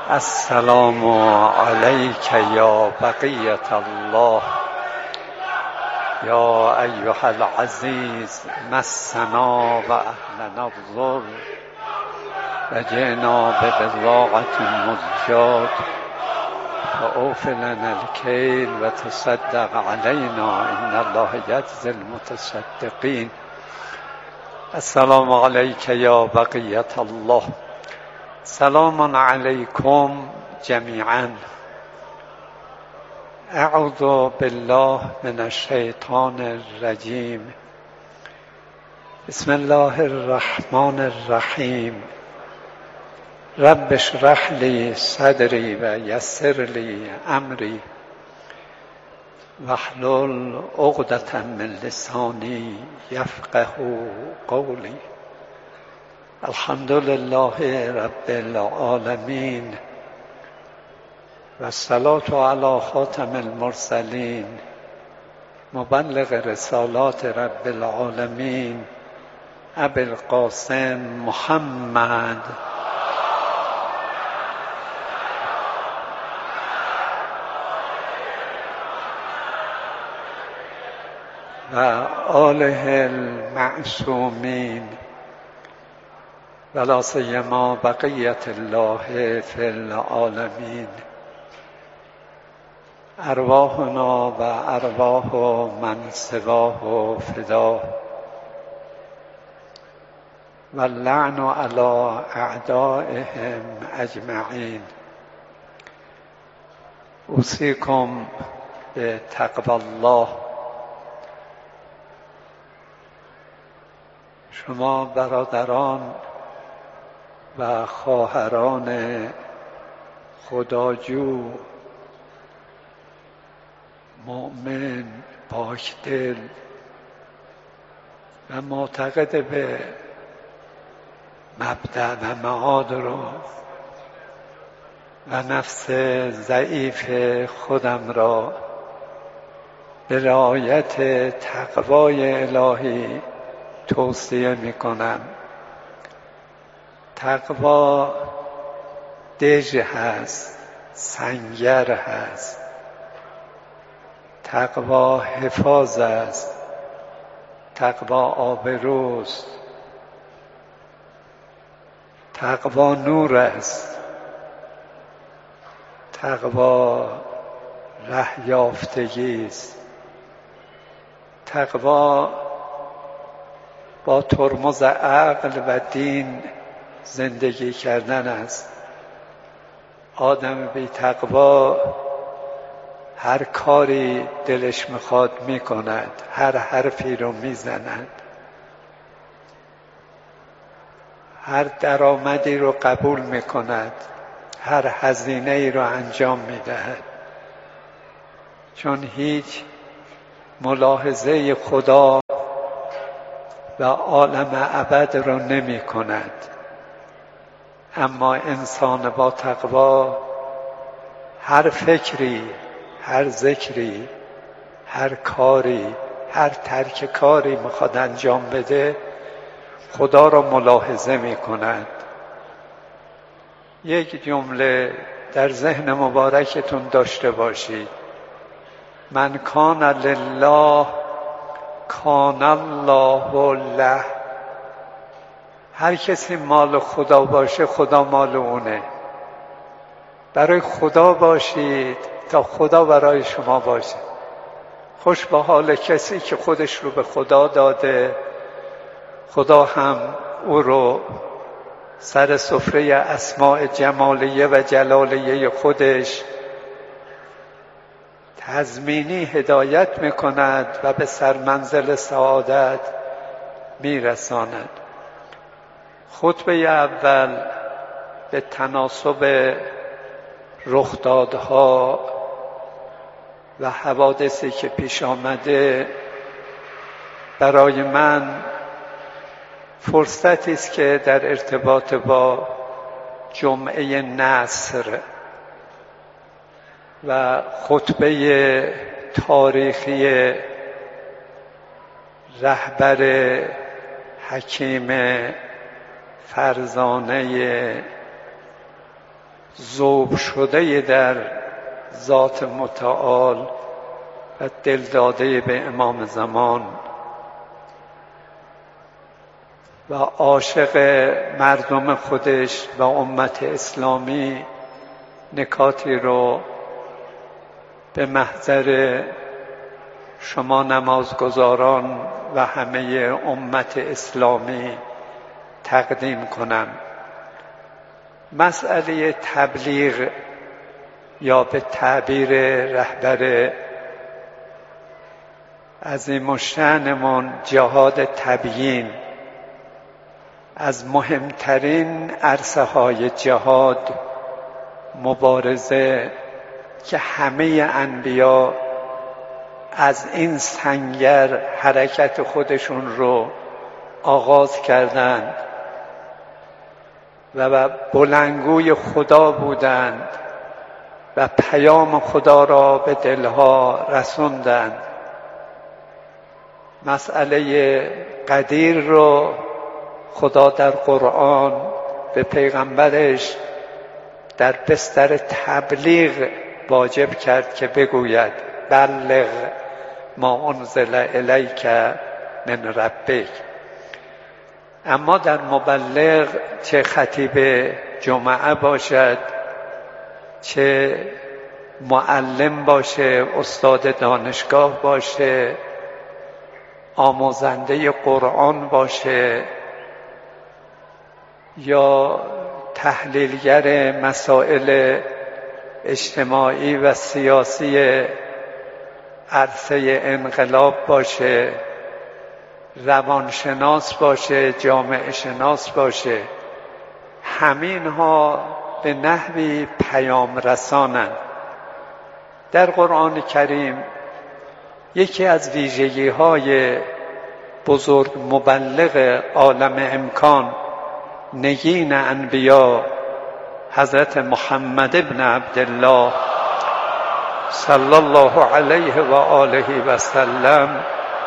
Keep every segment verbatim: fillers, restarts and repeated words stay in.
السلام عليك يا بقية الله يا أيها العزيز مسنا وأهلنا الضر وجئنا ببضاعة مزجاة فأوف لنا الكيل وتصدق علينا إن الله يجزي المتصدقين. السلام عليك يا بقية الله. سلام عليكم جميعا. اعوذ بالله من الشیطان الرجیم. بسم الله الرحمن الرحیم. رب اشرح لي صدري ويسر لي امري واحلل عقدة من لساني يفقه قولي. الحمد لله رب العالمين والصلاة على خاتم المرسلين مبلغ رسالات رب العالمين ابي القاسم محمد و آله المعصومین ولا سیما بقیت الله فی العالمین. ارواحنا و ارواح من سواه فدا و اللعن علی اعدائهم اجمعین. اوصیکم بتقوی الله. شما برادران و خواهران خداجو، مؤمن، پاکدل و معتقد به مبدأ و معاد رو و نفس ضعیف خودم را به رعایت تقوای الهی توصیه می کنم. تقوا دژ هست، سنگر هست. تقوا حفاظ است. تقوا آبروست. تقوا نور است. تقوا ره یافتگی است. تقوا با ترمز عقل و دین زندگی کردن است. آدم بی تقوا هر کاری دلش میخواد میکند، هر حرفی رو میزند، هر درآمدی رو قبول میکند، هر هزینه ای رو انجام میدهد، چون هیچ ملاحظه خدا و عالم ابد رو نمی کند. اما انسان با تقوا هر فکری، هر ذکری، هر کاری، هر ترک کاری میخواد انجام بده، خدا رو ملاحظه می کند. یک جمله در ذهن مبارکتون داشته باشید: من کان لله کان الله له. هر کسی مال خدا باشه، خدا مال اونه. برای خدا باشید تا خدا برای شما باشه. خوش به حال کسی که خودش رو به خدا داده، خدا هم او رو سر سفره اسماء جمالیه و جلالیه خودش تضمینی هدایت میکند و به سرمنزل سعادت میرساند. خطبه اول به تناسب رخدادها و حوادثی که پیش آمده برای من فرصتی است که در ارتباط با جمعه نصر و خطبه تاریخی رهبر حکیم فرزانه ذوب شده در ذات متعال و دل داده به امام زمان و عاشق مردم خودش و امت اسلامی نکاتی رو به محضر شما نمازگزاران و همه امت اسلامی تقدیم کنم. مسئله تبلیغ یا به تعبیر رهبر عظیم الشأنمون جهاد تبیین از مهمترین عرصه های جهاد، مبارزه که همه انبیا از این سنگر حرکت خودشون رو آغاز کردند و بلندگوی خدا بودند و پیام خدا را به دلها رسوندند. مسئله قدیر رو خدا در قرآن به پیغمبرش در بستر تبلیغ واجب کرد که بگوید بلغ ما انزل الیک من ربک. اما در مبلغ چه خطیب جمعه باشد، چه معلم باشه، استاد دانشگاه باشه، آموزنده قرآن باشه یا تحلیلگر مسائل اجتماعی و سیاسی عرصه انقلاب باشه، روانشناس باشه، جامعه شناس باشه، همین ها به نحوی پیام رسانند. در قرآن کریم یکی از ویژگی های بزرگ مبلغ عالم امکان، نگین انبیا، حضرت محمد ابن عبدالله صلی الله علیه و آله و سلم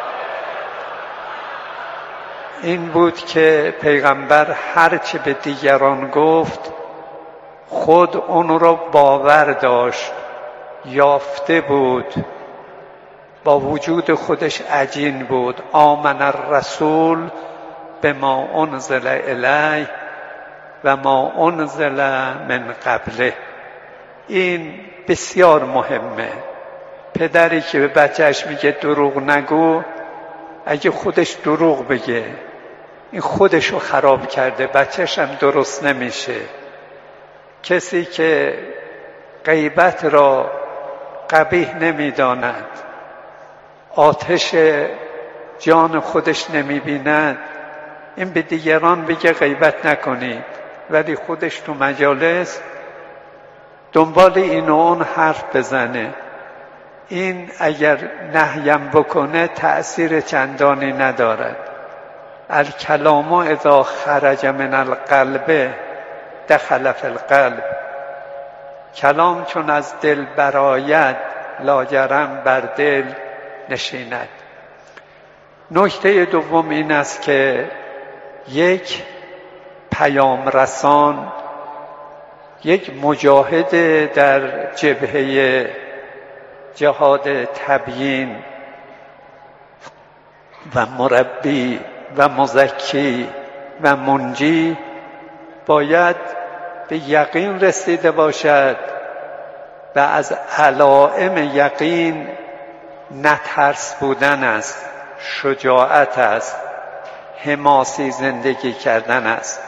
این بود که پیغمبر هرچه به دیگران گفت خود اون رو باور داشت، یافته بود، با وجود خودش عجین بود. آمن الرسول به ما انزل الیه و ما انزل من قبله. این بسیار مهمه. پدری که به بچهش میگه دروغ نگو، اگه خودش دروغ بگه این خودشو خراب کرده، بچهش هم درست نمیشه. کسی که غیبت را قبیح نمیداند، آتش جان خودش نمیبیند، این به دیگران بگه غیبت نکنید، ولی خودش تو مجالس دنبال این و اون حرف بزنه، این اگر نهیم بکنه تأثیر چندانی ندارد. الکلام اذا خرج من القلب دخل فی القلب. کلام چون از دل برآید لاجرم بر دل نشیند. نکته دوم این است که یک پیام رسان، یک مجاهد در جبهه جهاد تبیین و مربی و مزکی و منجی باید به یقین رسیده باشد و از علائم یقین نترس بودن است، شجاعت است، حماسی زندگی کردن است.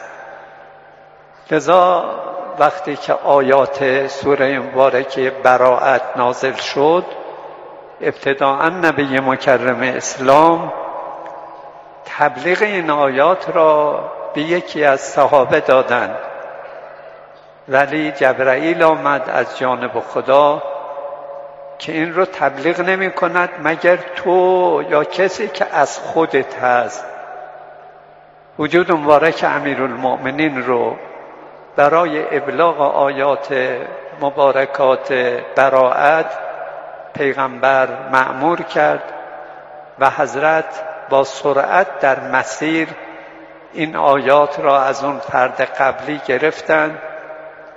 لذا وقتی که آیات سوره مبارکه براءت نازل شد، ابتداءً نبی مکرم اسلام تبلیغ این آیات را به یکی از صحابه دادند، ولی جبرائیل آمد از جانب خدا که این رو تبلیغ نمی کند مگر تو یا کسی که از خودت هست. وجود مبارک امیرالمؤمنین رو برای ابلاغ آیات مبارکات براءت پیغمبر مأمور کرد و حضرت با سرعت در مسیر این آیات را از اون فرد قبلی گرفتند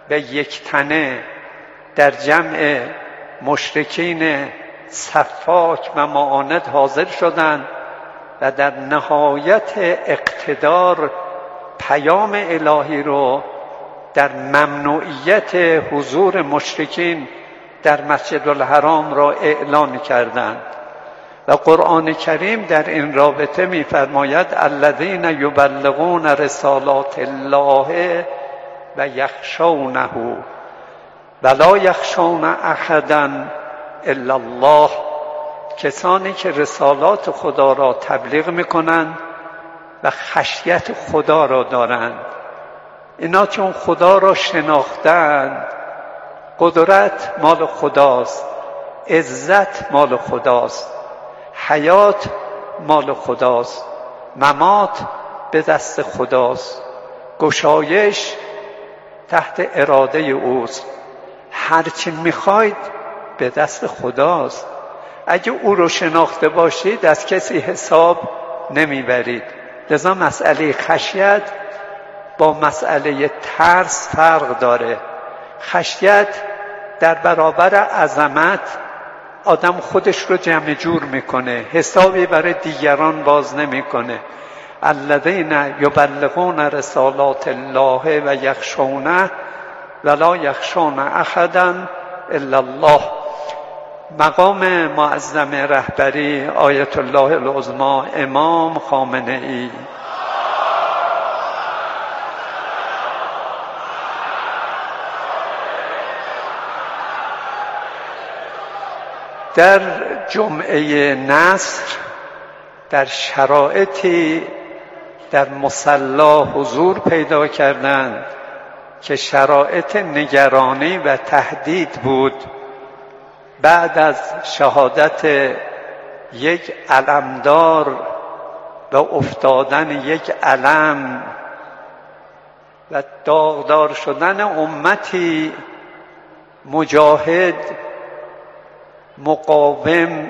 به یک تنه در جمع مشرکین سفاک و معاند حاضر شدند و در نهایت اقتدار پیام الهی رو در ممنوعیت حضور مشرکین در مسجد الحرام را اعلان کردند. و قرآن کریم در این رابطه می‌فرماید الذین یبلغون رسالات الله و یخشونه ولا یخشون احدا الا الله. کسانی که رسالات خدا را تبلیغ میکنند و خشیت خدا را دارند، اینا چون خدا را شناختند، قدرت مال خداست، عزت مال خداست، حیات مال خداست، ممات به دست خداست، گشایش تحت اراده اوست، هرچی میخواید به دست خداست. اگه او رو شناخته باشید از کسی حساب نمیبرید. لذا مسئله خشیت با مسئله ترس فرق داره. خشیت در برابر عظمت آدم خودش رو جمع جور میکنه، حسابی برای دیگران باز نمیکنه. الذین یبلغون رسالات الله و یخشونه ولا یخشون احدا الا الله. مقام معظم رهبری آیت الله العظمی امام خامنه ای در جمعه نصر در شرایطی در مصلی حضور پیدا کردند که شرایط نگرانی و تهدید بود. بعد از شهادت یک علمدار و افتادن یک علم و داغدار شدن امتی مجاهد، مقاوم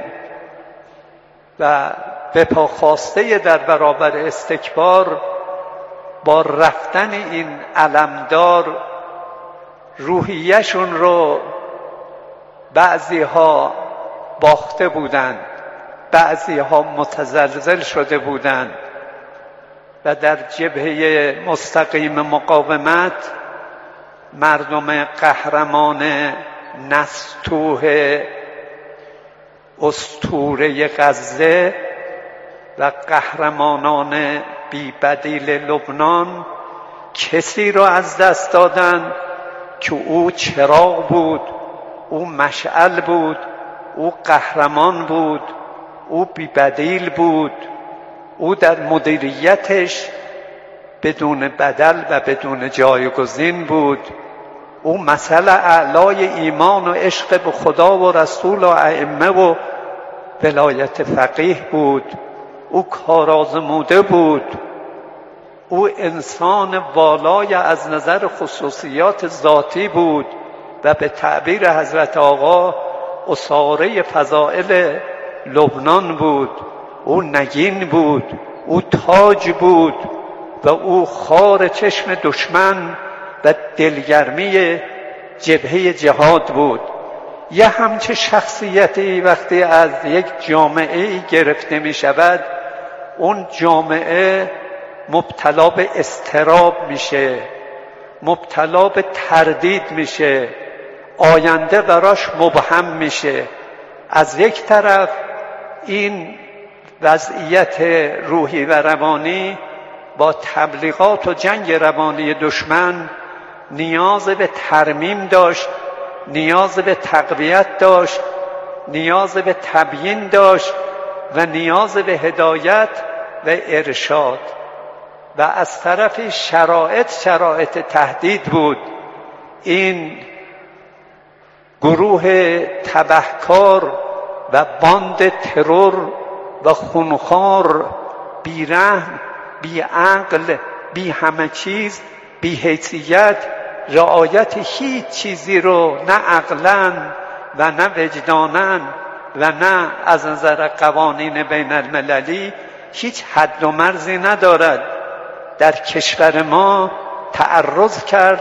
و به پا خواسته در برابر استکبار، با رفتن این علمدار روحیه‌شون رو بعضی ها باخته بودند، بعضی ها متزلزل شده بودند و در جبهه مستقیم مقاومت مردم قهرمان نستوه اسطوره غزه و قهرمانان بی بدیل لبنان کسی را از دست دادند که او چراغ بود، او مشعل بود، او قهرمان بود، او بی بدیل بود، او در مدیریتش بدون بدل و بدون جایگزین بود، او مثل اعلای ایمان و عشق به خدا و رسول و ائمه و ولایت فقیه بود، او کارآزموده بود، او انسان والای از نظر خصوصیات ذاتی بود و به تعبیر حضرت آقا اساره فضائل لبنان بود، او نگین بود، او تاج بود و او خار چشم دشمن و دلگرمی جبهه جهاد بود. یه همچه شخصیتی وقتی از یک جامعه گرفته می شود، اون جامعه مبتلا به اضطراب میشه، مبتلا به تردید میشه، آینده براش مبهم میشه. از یک طرف این وضعیت روحی و روانی با تبلیغات و جنگ روانی دشمن نیاز به ترمیم داشت، نیاز به تقویت داشت، نیاز به تبیین داشت و نیاز به هدایت و ارشاد. و از طرف شرایط شرایط تهدید بود. این گروه تبهکار و باند ترور و خونخوار، بی رحم، بی عقل، بی همه چیز، بی حیثیت، رعایت هیچ چیزی رو نه عقلاً و نه وجداناً و نه از نظر قوانین بین المللی هیچ حد و مرزی ندارد. در کشور ما تعرض کرد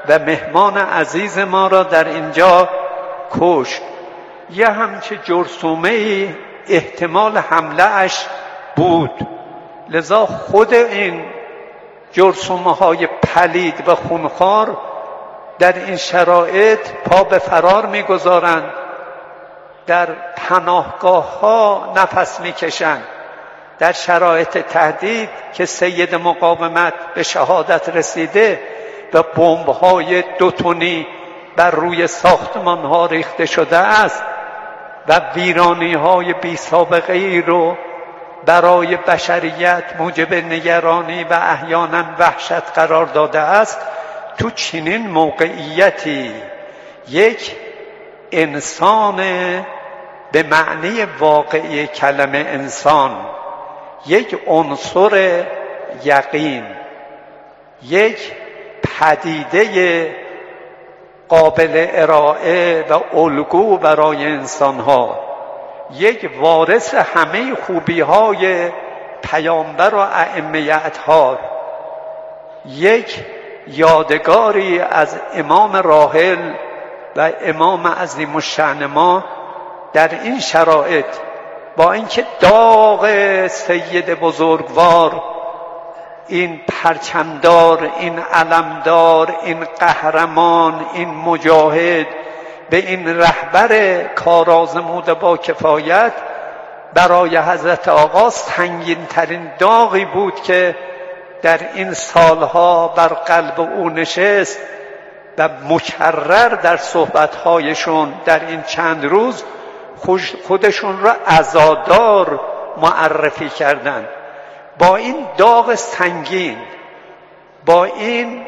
و مهمان عزیز ما را در اینجا کشت. یه همچه جرثومه‌ای احتمال حمله اش بود، لذا خود این جرثومه های پلید و خونخوار در این شرایط پا به فرار میگذارند، در پناهگاه ها نفس میکشند، در شرایط تهدید که سید مقاومت به شهادت رسیده و بمب‌های دو تنی بر روی ساختمان ها ریخته شده است و ویرانی های بی سابقه ای رو برای بشریت موجب نگرانی و احیانا وحشت قرار داده است، تو چنین موقعیتی یک انسان به معنی واقعی کلمه انسان، یک عنصر یقین، یک پدیده قابل ارائه و الگو برای انسانها، یک وارث همه خوبی‌های پیامبر و ائمه اطهار، یک یادگاری از امام راحل و امام عظیم الشأن ما در این شرایط، با اینکه داغ سید بزرگوار، این پرچمدار، این علمدار، این قهرمان، این مجاهد، به این رهبر کارآزمود با کفایت برای حضرت آقا سنگین ترین داغی بود که در این سالها بر قلب او نشست و مکرر در صحبتهایشون در این چند روز خودشون را عزادار معرفی کردند. با این داغ سنگین، با این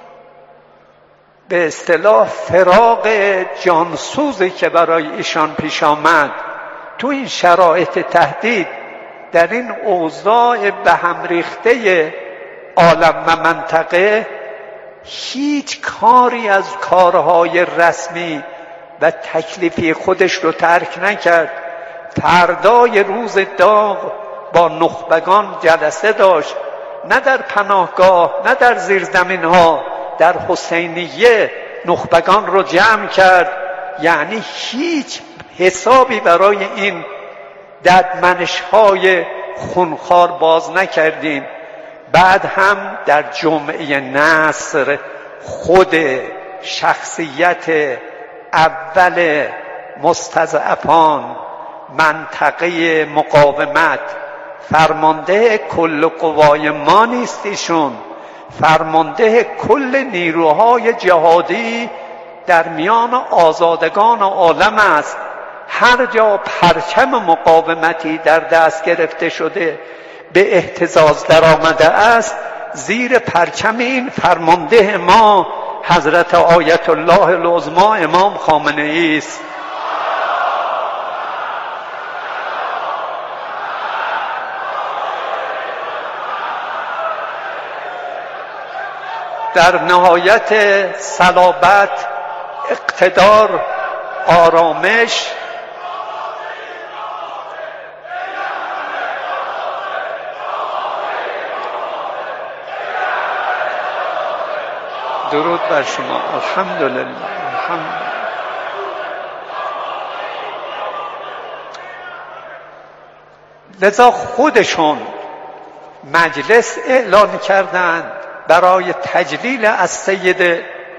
به اصطلاح فراق جانسوزی که برای ایشان پیش آمد، تو این شرایط تهدید، در این اوضاع به هم ریخته عالم و منطقه، هیچ کاری از کارهای رسمی و تکلیفی خودش رو ترک نکرد. فردای روز داغ با نخبگان جلسه داشت، نه در پناهگاه، نه در زیرزمین ها، در حسینیه نخبگان رو جمع کرد. یعنی هیچ حسابی برای این ددمنش های خونخوار باز نکردیم. بعد هم در جمعه نصر خود شخصیت اول مستضعفان منطقه مقاومت، فرمانده کل قوای ما نیست ایشون، فرمانده کل نیروهای جهادی در میان آزادگان عالم است. هر جا پرچم مقاومتی در دست گرفته شده، به اهتزاز در آمده است، زیر پرچم این فرمانده ما حضرت آیت الله العظمی امام خامنه ای است. در نهایت صلابت، اقتدار، آرامش، درود بر شما. الحمدلله. الحمدلله. لذا خودشون مجلس اعلان کردند برای تجلیل از سید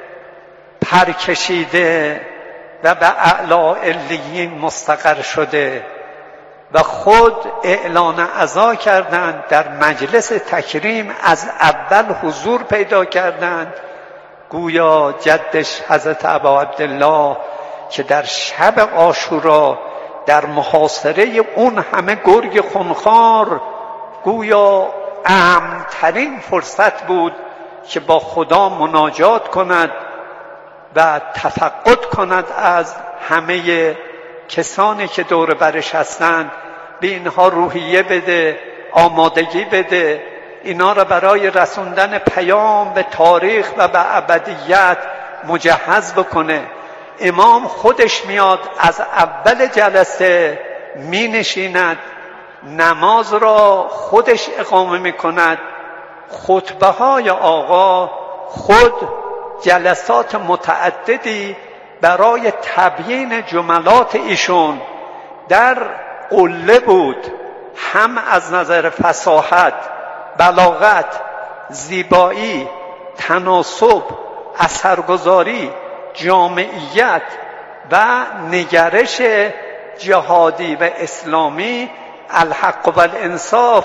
پرکشیده و به اعلی علیین مستقر شده و خود اعلان عزا کردند. در مجلس تکریم از اول حضور پیدا کردند، گویا جدش حضرت ابا عبدالله که در شب عاشورا در محاصره اون همه گرگ خونخوار، گویا امن‌ترین فرصت بود که با خدا مناجات کند و تفقد کند از همه کسانی که دور برش هستند، به اینها روحیه بده، آمادگی بده، اینا را برای رسوندن پیام به تاریخ و به ابدیت مجهز بکنه. امام خودش میاد، از اول جلسه می نشیند، نماز را خودش اقامه می کند، خطبه های آقا خود جلسات متعددی برای تبیین جملات ایشون در قله بود، هم از نظر فصاحت، بلاغت، زیبایی، تناسب، اثرگذاری، جامعیت و نگرش جهادی و اسلامی. الحق و الانصاف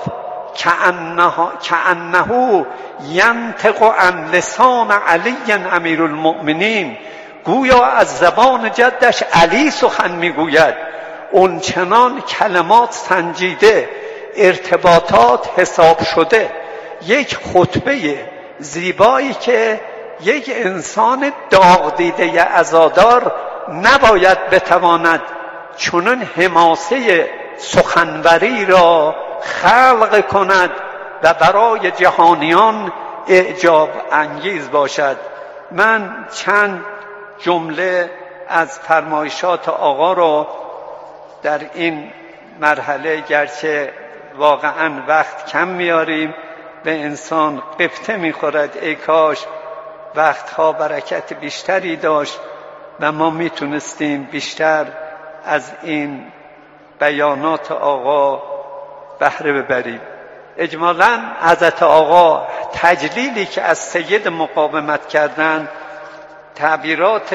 کأنه ینطق عن لسان علی امیر المؤمنین، گویا از زبان جدش علی سخن میگوید. اون چنان کلمات سنجیده، ارتباطات حساب شده، یک خطبه زیبایی که یک انسان داغ دیده عزادار نباید بتواند چنان حماسه سخنوری را خلق کند و برای جهانیان اعجاب انگیز باشد. من چند جمله از فرمایشات آقا را در این مرحله، گرچه واقعا وقت کم میاریم، به انسان قبطه میخورد، ای کاش وقتها برکت بیشتری داشت و ما میتونستیم بیشتر از این بیانات آقا بهره ببریم. اجمالاً حضرت آقا تجلیلی که از سید مقاومت کردند، تعبیرات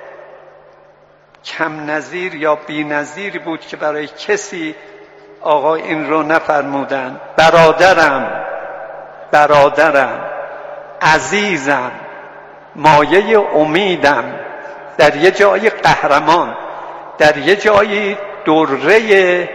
کم نظیر یا بی نظیر بود که برای کسی آقا این رو نفرمودند. برادرم، برادرم، عزیزم، مایه امیدم، در یه جای قهرمان، در یه جایی دره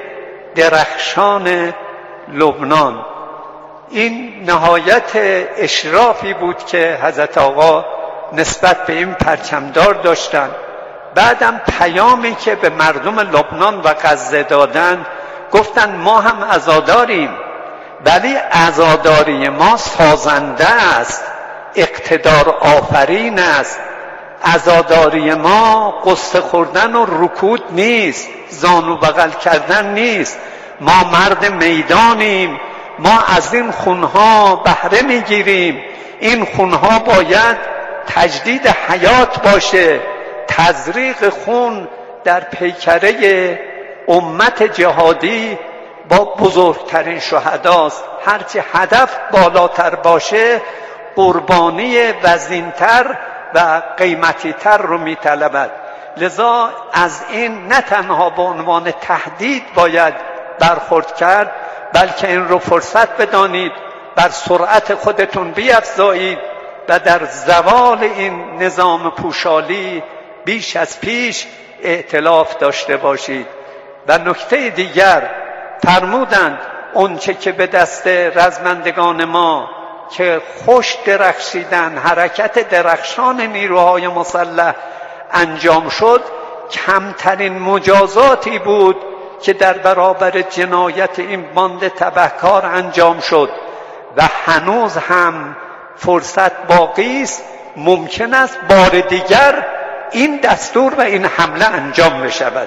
درخشان لبنان. این نهایت اشرافی بود که حضرت آقا نسبت به این پرچمدار داشتن. بعدم پیامی که به مردم لبنان و غزه دادن، گفتن ما هم عزاداریم، ولی عزاداری ما سازنده است، اقتدار آفرین است. عزاداری ما قصه خوردن و رکود نیست، زانو بغل کردن نیست. ما مرد میدانیم، ما از این خونها بهره میگیریم. این خونها باید تجدید حیات باشه. تزریق خون در پیکره امت جهادی با بزرگترین شهداست. هرچی هدف بالاتر باشه، قربانی وزینتر و قیمتیتر رو میطلبد. لذا از این نه تنها به عنوان تهدید باید برخورد کرد، بلکه این رو فرصت بدانید، بر سرعت خودتون بیفزایید و در زوال این نظام پوشالی بیش از پیش ائتلاف داشته باشید. و نکته دیگر فرمودند اون چه که به دست رزمندگان ما که خوش درخشیدن، حرکت درخشان نیروهای مسلح انجام شد، کمترین مجازاتی بود که در برابر جنایت این باند تبهکار انجام شد و هنوز هم فرصت باقی است. ممکن است بار دیگر این دستور و این حمله انجام بشود.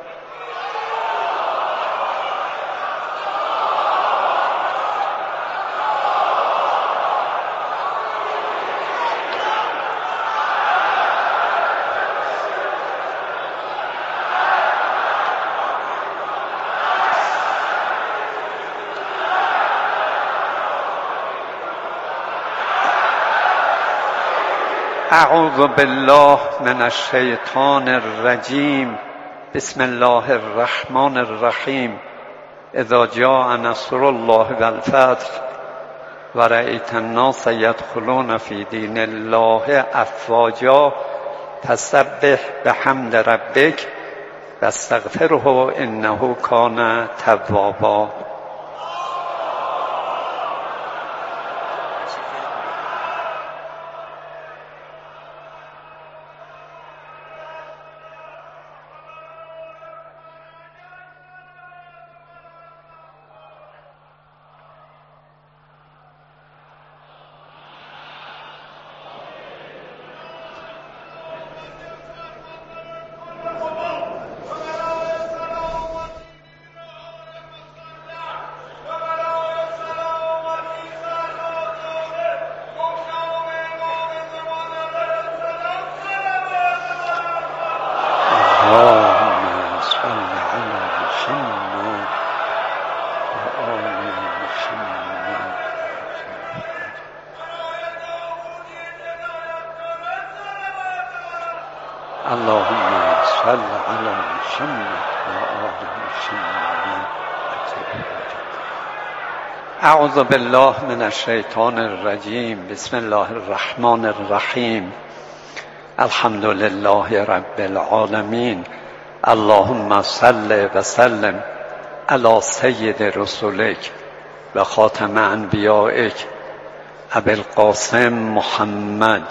اعوذ بالله من الشیطان الرجیم. بسم الله الرحمن الرحیم. اذا جاء نصر الله والفتح ورأیت الناس یدخلون فی دین الله افواجا فسبح بحمد ربک واستغفره انه کان توابا. اللهم صل علی محمد و آل محمد. اعوذ بالله من الشیطان الرجیم. بسم الله الرحمن الرحیم. الحمد لله رب العالمین. اللهم صل و سلم علی سید رسولک و خاتم انبیائک ابی القاسم محمد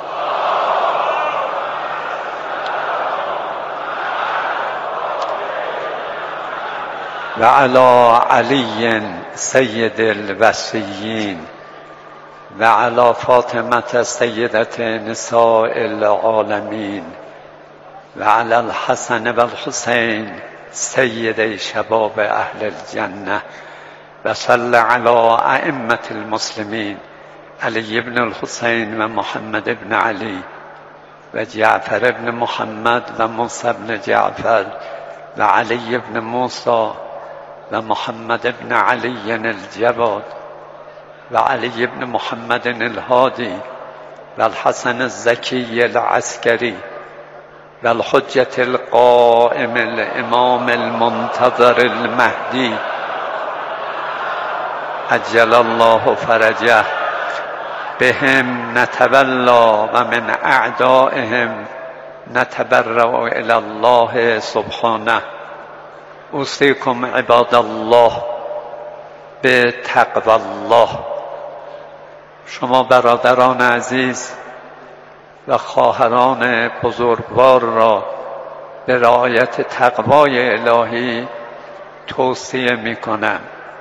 و علی علی سید الوصیین و علی فاطمه سیدة نساء العالمین و علی الحسن و الحسین سید شباب اهل الجنه و صل علی ائمة المسلمین علی بن الحسین و محمد بن علی و جعفر بن محمد و موسی بن جعفر و علی بن موسی و محمد بن علی الجواد و علی بن محمد الهادی و الحسن الزکی العسکری و الحجة القائم الامام المنتظر المهدی عجل الله فرجه. بهم نتولا و من اعدائهم نتبرأ الی الله سبحانه. اوصیکم عباد الله به تقوی الله. شما برادران عزیز و خواهران بزرگوار را به رعایت تقوای الهی توصیه می کنم.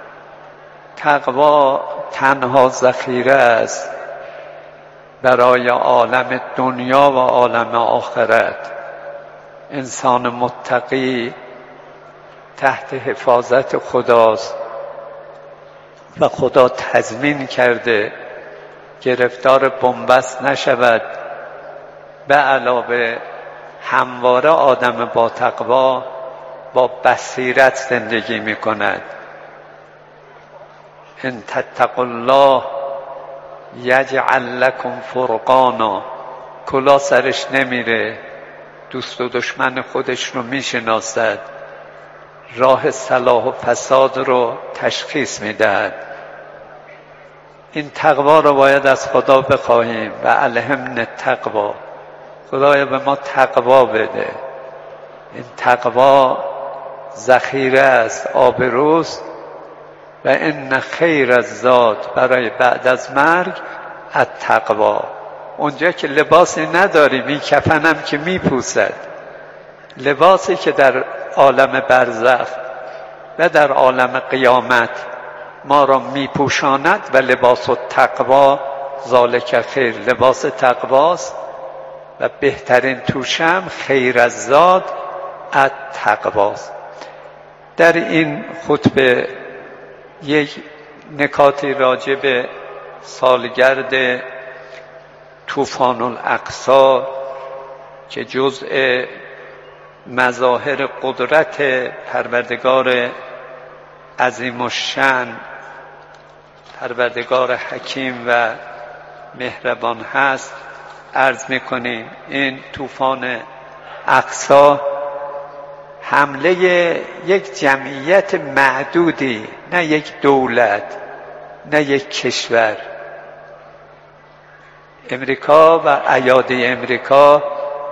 تقوا تنها ذخیره است برای عالم دنیا و عالم آخرت. انسان متقی تحت حفاظت خداست و خدا تضمین کرده گرفتار بنبست نشود. به علاوه همواره آدم با تقوا با بصیرت زندگی می کند. ان تتقوا الله یجعل لکم فرقانا. کلا سرش نمیره، دوست و دشمن خودش رو میشناسد، راه صلاح و فساد رو تشخیص میدهد. این تقوا رو باید از خدا بخواهیم و الهمن التقوا. خدایا به ما تقوا بده. این تقوا ذخیره است، آبروست و ان خیر الزاد برای بعد از مرگ التقوا. اونجا که لباسی نداریم، این کفنم که میپوسد، لباسی که در عالم برزخ و در عالم قیامت ما را میپوشاند و لباس التقوا ذالک خیر. لباس تقواست و بهترین توشم خیر الزاد التقواست. در این خطبه یک نکاتی راجع به سالگرد طوفان الاقصی که جزء مظاهر قدرت پروردگار عظیم الشأن، پروردگار حکیم و مهربان هست عرض می‌کنیم. این طوفان اقصی حمله یک جمعیت معدودی، نه یک دولت، نه یک کشور. امریکا و ایادی امریکا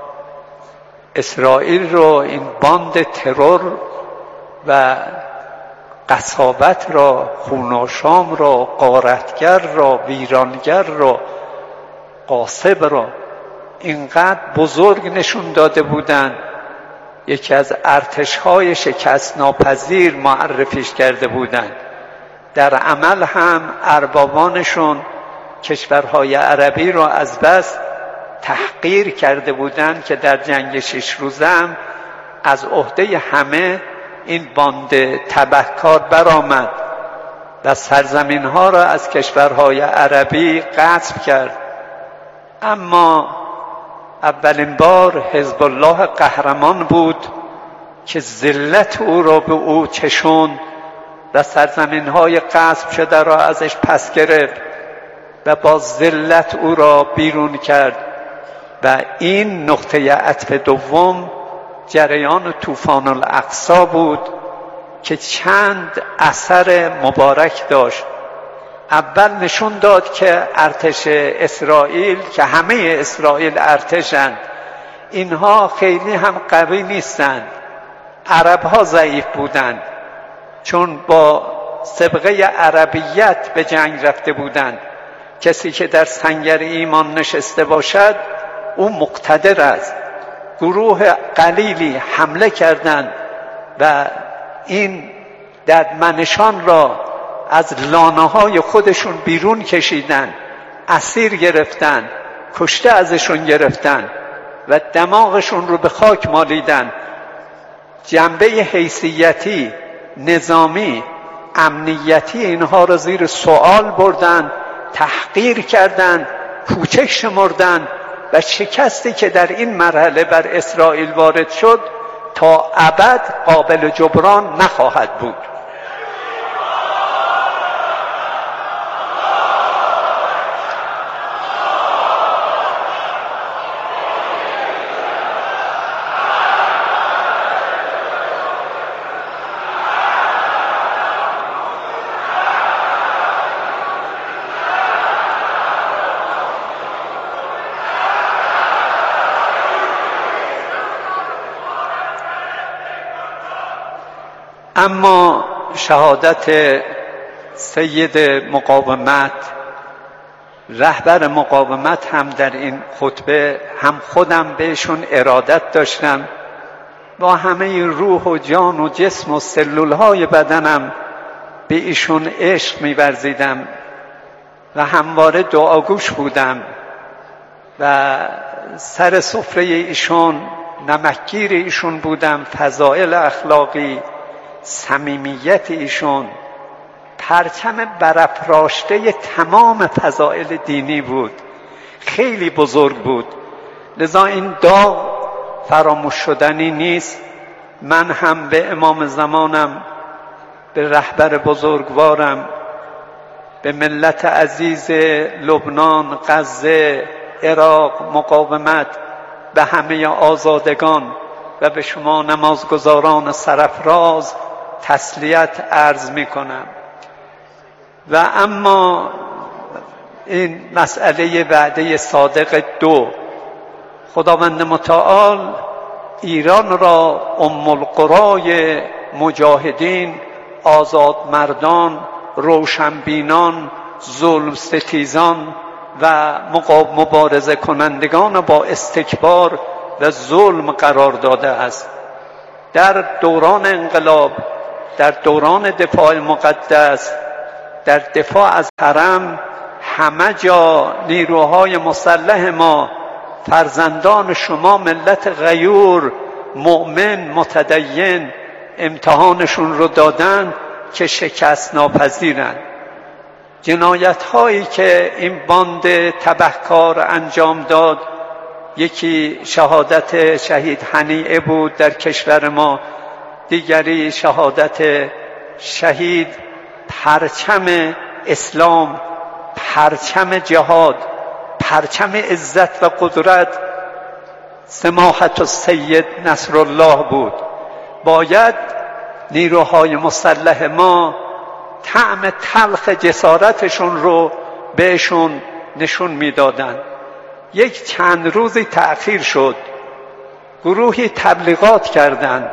اسرائیل رو، این باند ترور و قساوت را، خوناشام را، غارتگر را، ویرانگر را، غاصب را اینقدر بزرگ نشون داده بودند. یکی از ارتش‌های شکست ناپذیر معرفیش کرده بودند. در عمل هم اربابانشون کشورهای عربی را از بس تحقیر کرده بودند که در جنگ شش روزه هم از عهده همه این باند تبهکار برآمد و سرزمین‌ها را از کشورهای عربی غصب کرد. اما اولین بار حزب الله قهرمان بود که ذلت او را به او چشوند و سرزمین‌های غصب شده را ازش پس گرفت و با ذلت او را بیرون کرد. و این نقطه عطف دوم جریان طوفان الاقصی بود که چند اثر مبارک داشت. اول نشون داد که ارتش اسرائیل که همه اسرائیل ارتشند، اینها خیلی هم قوی نیستند. عرب ها ضعیف بودند چون با سابقه عربیت به جنگ رفته بودند. کسی که در سنگر ایمان نشسته باشد او مقتدر است. گروه قلیلی حمله کردند و این ددمنشان را از لانه های خودشون بیرون کشیدن، اسیر گرفتن، کشته ازشون گرفتن و دماغشون رو به خاک مالیدن. جنبه حیثیتی، نظامی، امنیتی اینها را زیر سوال بردن، تحقیر کردند، کوچک شمردند و شکستی که در این مرحله بر اسرائیل وارد شد تا ابد قابل جبران نخواهد بود. اما شهادت سید مقاومت، رهبر مقاومت، هم در این خطبه هم خودم بهشون ارادت داشتم، با همه روح و جان و جسم و سلولهای بدنم به ایشون عشق می‌ورزیدم و همواره دعاگوش بودم و سر سفره ایشون نمکگیر ایشون بودم. فضائل اخلاقی، صمیمیت ایشون پرچم برافراشته تمام فضائل دینی بود، خیلی بزرگ بود. لذا این داغ فراموش شدنی نیست. من هم به امام زمانم، به رهبر بزرگوارم، به ملت عزیز لبنان، غزه، عراق، مقاومت، به همه آزادگان و به شما نمازگزاران سرافراز تسلیت عرض می کنم. و اما این مسئله وعده صادق دو، خداوند متعال ایران را ام القرای مجاهدین، آزاد مردان، روشنبینان، ظلم ستیزان و مبارزه کنندگان با استکبار و ظلم قرار داده است. در دوران انقلاب، در دوران دفاع مقدس، در دفاع از حرم، همه جا نیروهای مسلح ما، فرزندان شما، ملت غیور، مؤمن، متدین، امتحانشون رو دادن که شکست ناپذیرن. جنایت هایی که این باند تبهکار انجام داد، یکی شهادت شهید هنیعه بود در کشور ما، دیگری شهادت شهید پرچم اسلام، پرچم جهاد، پرچم عزت و قدرت سماحت السید نصرالله بود. باید نیروهای مسلح ما طعم تلخ جسارتشون رو بهشون نشون میدادن. یک چند روزی تأخیر شد، گروهی تبلیغات کردند،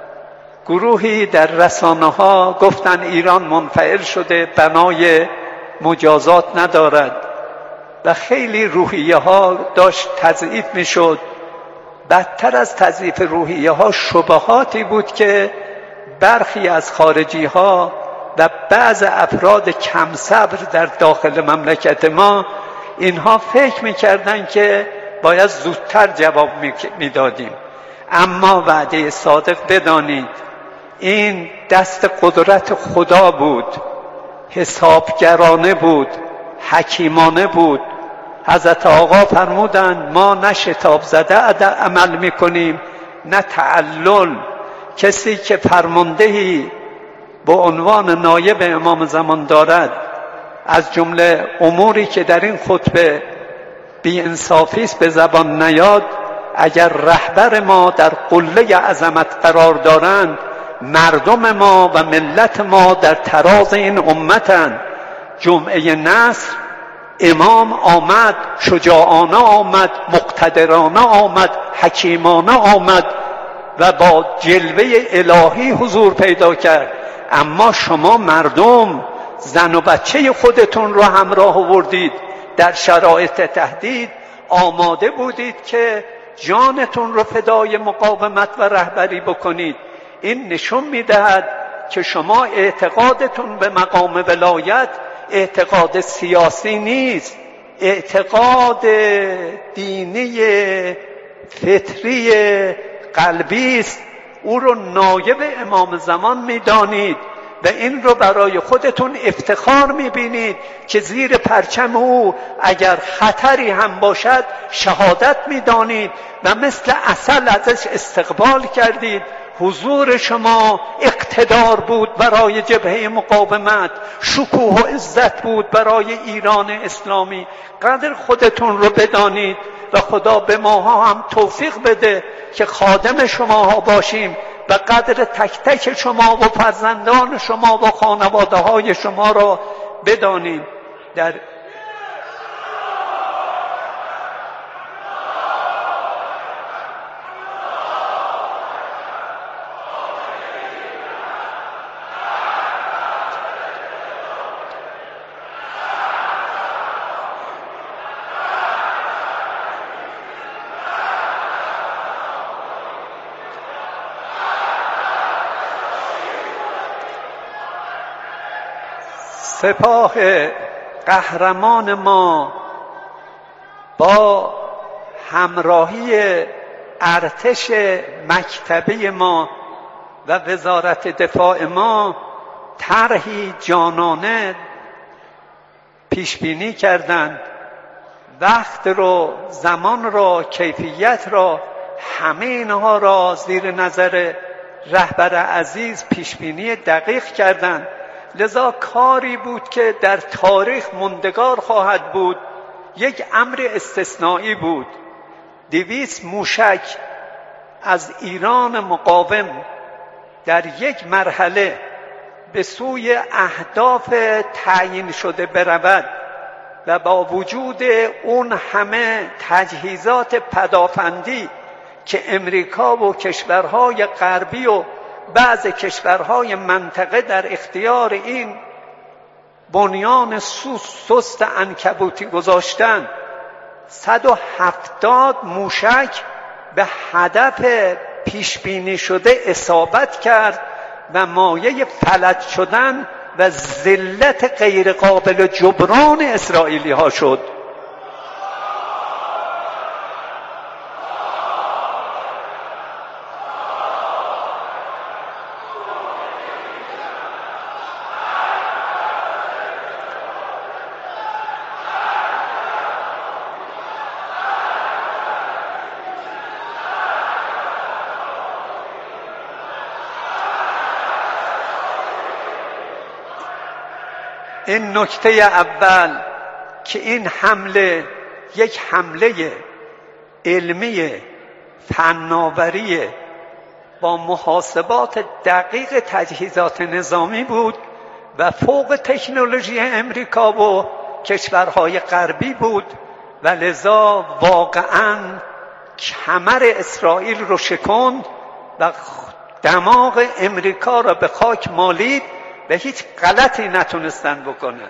گروهی در رسانه ها گفتن ایران منفعل شده، بنای مجازات ندارد و خیلی روحیه ها داشت تضعیف می شد. بدتر از تضعیف روحیه ها شبهاتی بود که برخی از خارجی ها و بعض افراد کم صبر در داخل مملکت ما، اینها فکر میکردن که باید زودتر جواب میدادیم. اما وعده صادق بدانید این دست قدرت خدا بود، حسابگرانه بود، حکیمانه بود. حضرت آقا فرمودند ما نه شتاب زده عمل میکنیم نه تعلل. کسی که فرماندهی به عنوان نایب امام زمان دارد، از جمله اموری که در این خطبه بی انصافی است به زبان نیاد. اگر رهبر ما در قله عظمت قرار دارند، مردم ما و ملت ما در تراز این امتند. جمعه نصر امام آمد، شجاعانه آمد، مقتدرانه آمد، حکیمانه آمد و با جلوه الهی حضور پیدا کرد. اما شما مردم زن و بچه خودتون رو همراه آوردید، در شرایط تهدید آماده بودید که جانتون رو فدای مقاومت و رهبری بکنید. این نشون میدهد که شما اعتقادتون به مقام ولایت اعتقاد سیاسی نیست، اعتقاد دینی فطری قلبی است. او رو نایب امام زمان میدانید و این رو برای خودتون افتخار میبینید که زیر پرچم او اگر خطری هم باشد شهادت میدانید و مثل عسل ازش استقبال کردید. حضور شما اقتدار بود برای جبهه مقاومت، شکوه و عزت بود برای ایران اسلامی. قدر خودتون رو بدانید و خدا به ماها هم توفیق بده که خادم شماها باشیم و قدر تک تک شما و فرزندان شما و خانواده های شما را بدانیم. در سپاه قهرمان ما با همراهی ارتش مکتبی ما و وزارت دفاع ما طرحی جانانه پیش بینی کردند. وقت رو، زمان را، کیفیت را، همه اینها را زیر نظر رهبر عزیز پیش بینی دقیق کردند. لذا کاری بود که در تاریخ ماندگار خواهد بود. یک امر استثنایی بود. دویست موشک از ایران مقاوم در یک مرحله به سوی اهداف تعیین شده برود و با وجود اون همه تجهیزات پدافندی که امریکا و کشورهای غربی و بعض کشورهای منطقه در اختیار این بنیان سست عنکبوتی گذاشتن، صد و هفتاد موشک به هدف پیش بینی شده اصابت کرد و مایه فلج شدن و ذلت غیر قابل جبران اسرائیلی ها شد. این نکته اول که این حمله یک حمله علمی فناوری با محاسبات دقیق تجهیزات نظامی بود و فوق تکنولوژی امریکا و کشورهای غربی بود و لذا واقعاً کمر اسرائیل رو شکند و دماغ امریکا را به خاک مالید و هیچ غلطی نتونستن بکنن.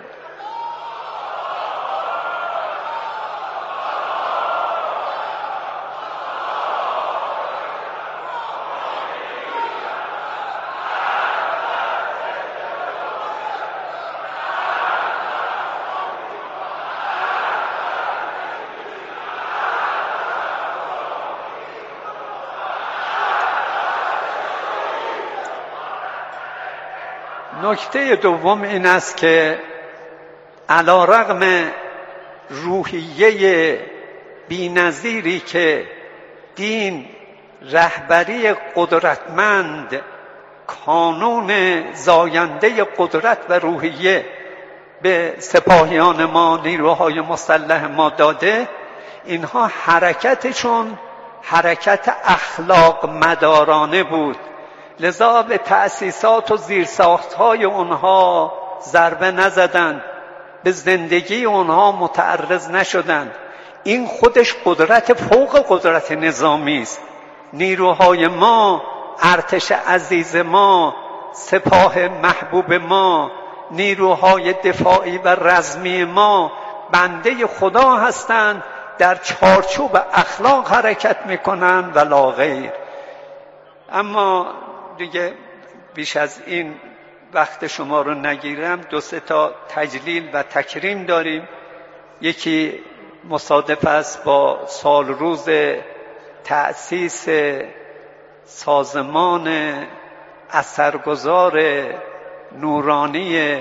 نکته دوم این است که علیرغم روحیه بی‌نظیری که دین، رهبری قدرتمند، کانون زاینده قدرت و روحیه به سپاهیان ما، نیروهای مسلح ما داده، اینها حرکتشون حرکت اخلاق مدارانه بود، لذا به تأسیسات و زیرساختهای اونها ضربه نزدند، به زندگی اونها متعرض نشدند. این خودش قدرت فوق قدرت نظامی است. نیروهای ما، ارتش عزیز ما، سپاه محبوب ما، نیروهای دفاعی و رزمی ما بنده خدا هستند، در چارچوب اخلاق حرکت میکنن و لا غیر. اما دیگه بیش از این وقت شما رو نگیرم. دو سه تا تجلیل و تکریم داریم. یکی مصادف است با سال روز تأسیس سازمان اثرگذار نورانی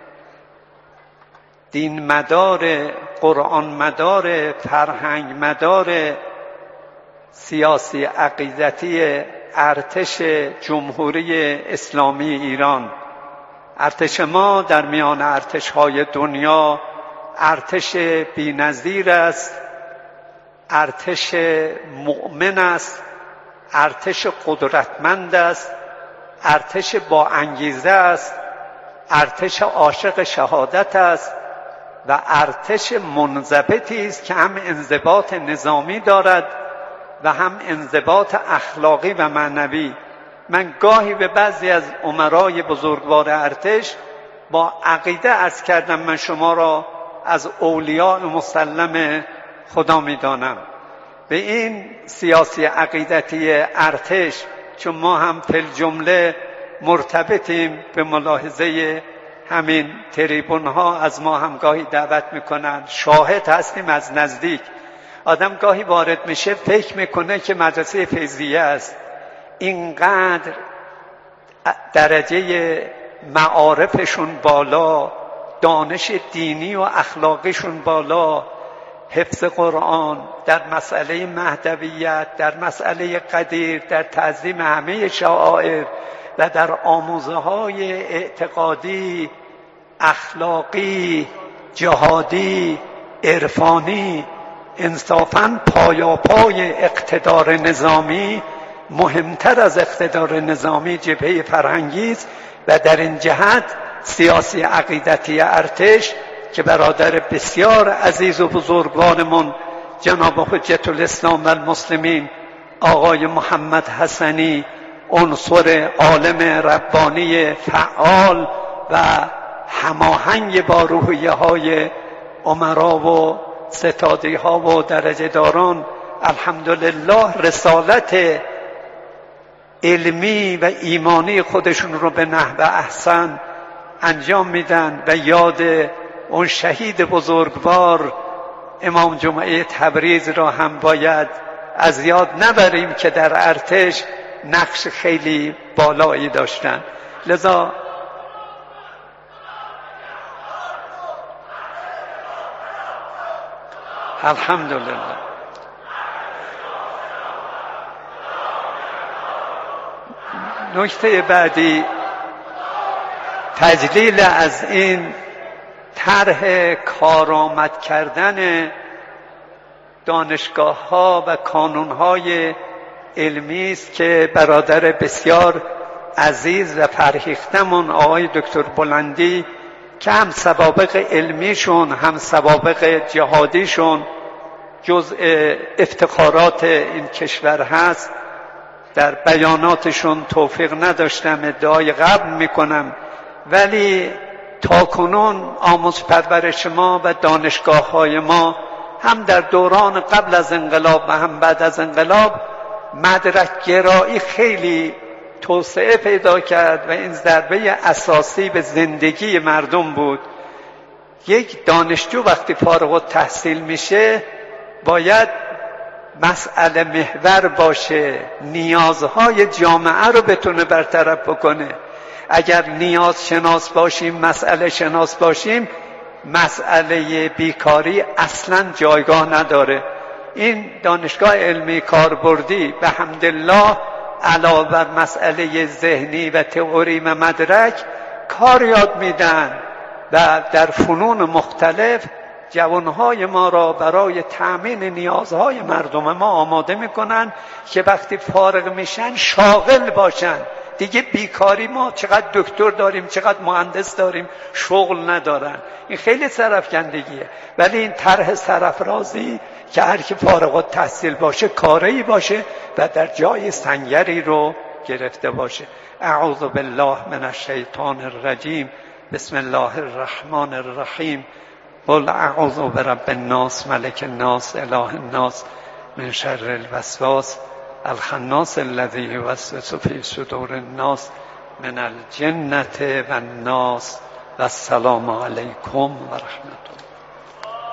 دین مدار، قرآن مدار، فرهنگ مدار، سیاسی عقیدتی ارتش جمهوری اسلامی ایران. ارتش ما در میان ارتش‌های دنیا ارتش بی‌نظیر است، ارتش مؤمن است، ارتش قدرتمند است، ارتش با انگیزه است، ارتش عاشق شهادت است و ارتش منضبطی است که هم انضباط نظامی دارد و هم انضباط اخلاقی و معنوی. من گاهی به بعضی از امرای بزرگوار ارتش با عقیده عرض کردم من شما را از اولیاء مسلم خدا می‌دانم. به این سیاسی عقیدتی ارتش، چون ما هم فی الجمله مرتبطیم، به ملاحظه همین تریبون ها از ما هم گاهی دعوت میکنن، شاهد هستیم از نزدیک. آدم گاهی وارد میشه فکر میکنه که مدرسه فیضیه است. اینقدر درجه معارفشون بالا، دانش دینی و اخلاقیشون بالا، حفظ قرآن، در مسئله مهدویت، در مسئله قدیر، در تعظیم همه شعائر و در آموزه های اعتقادی، اخلاقی، جهادی، عرفانی، انصافاً پایاپای اقتدار نظامی، مهمتر از اقتدار نظامی جبهه فرهنگی است. و در این جهت سیاسی عقیدتی ارتش که برادر بسیار عزیز و بزرگوارمون جناب حجت الاسلام و المسلمین آقای محمد حسنی، عنصر عالم ربانی فعال و هماهنگ با روحیه های امرا و ستادی ها و درجه داران، الحمدلله رسالت علمی و ایمانی خودشون رو به نحو احسن انجام میدن و یاد اون شهید بزرگوار امام جمعه تبریز را هم باید از یاد نبریم که در ارتش نقش خیلی بالایی داشتن. لذا الحمدلله. نکته بعدی تجلیل از این طرح کارآمد کردن دانشگاه ها و کانون های علمی است که برادر بسیار عزیز و فرهیختمون آقای دکتر بلندی که هم سوابق علمیشون هم سوابق جهادیشون جزء افتخارات این کشور هست، در بیاناتشون توفیق نداشتم، ادعای قبل میکنم، ولی تاکنون آموز پرورش ما و دانشگاه های ما هم در دوران قبل از انقلاب و هم بعد از انقلاب مدرک گرایی خیلی توسعه پیدا کرد و این ضربه اساسی به زندگی مردم بود. یک دانشجو وقتی فارغ التحصیل میشه باید مسئله محور باشه، نیازهای جامعه رو بتونه برطرف بکنه. اگر نیاز شناس باشیم، مسئله شناس باشیم، مسئله بیکاری اصلا جایگاه نداره. این دانشگاه علمی کاربردی به حمدالله علاوه بر مسئله ذهنی و تئوری و مدرک کار یاد میدن و در فنون مختلف جوانهای ما را برای تأمین نیازهای مردم ما آماده میکنن که وقتی فارغ میشن شاغل باشن. دیگه بیکاری، ما چقدر دکتر داریم، چقدر مهندس داریم، شغل ندارن. این خیلی سرفکندگیه. ولی این طرح سرفرازی که هر کی فارغ التحصیل باشه کاری باشه و در جای سنگری رو گرفته باشه. اعوذ بالله من الشیطان الرجیم. بسم الله الرحمن الرحیم. قل اعوذ برب الناس ملک الناس اله الناس من شر الوسواس الخناس الذی یوسوس فی صدور الناس من الجنة و الناس. و السلام علیکم و رحمت الله.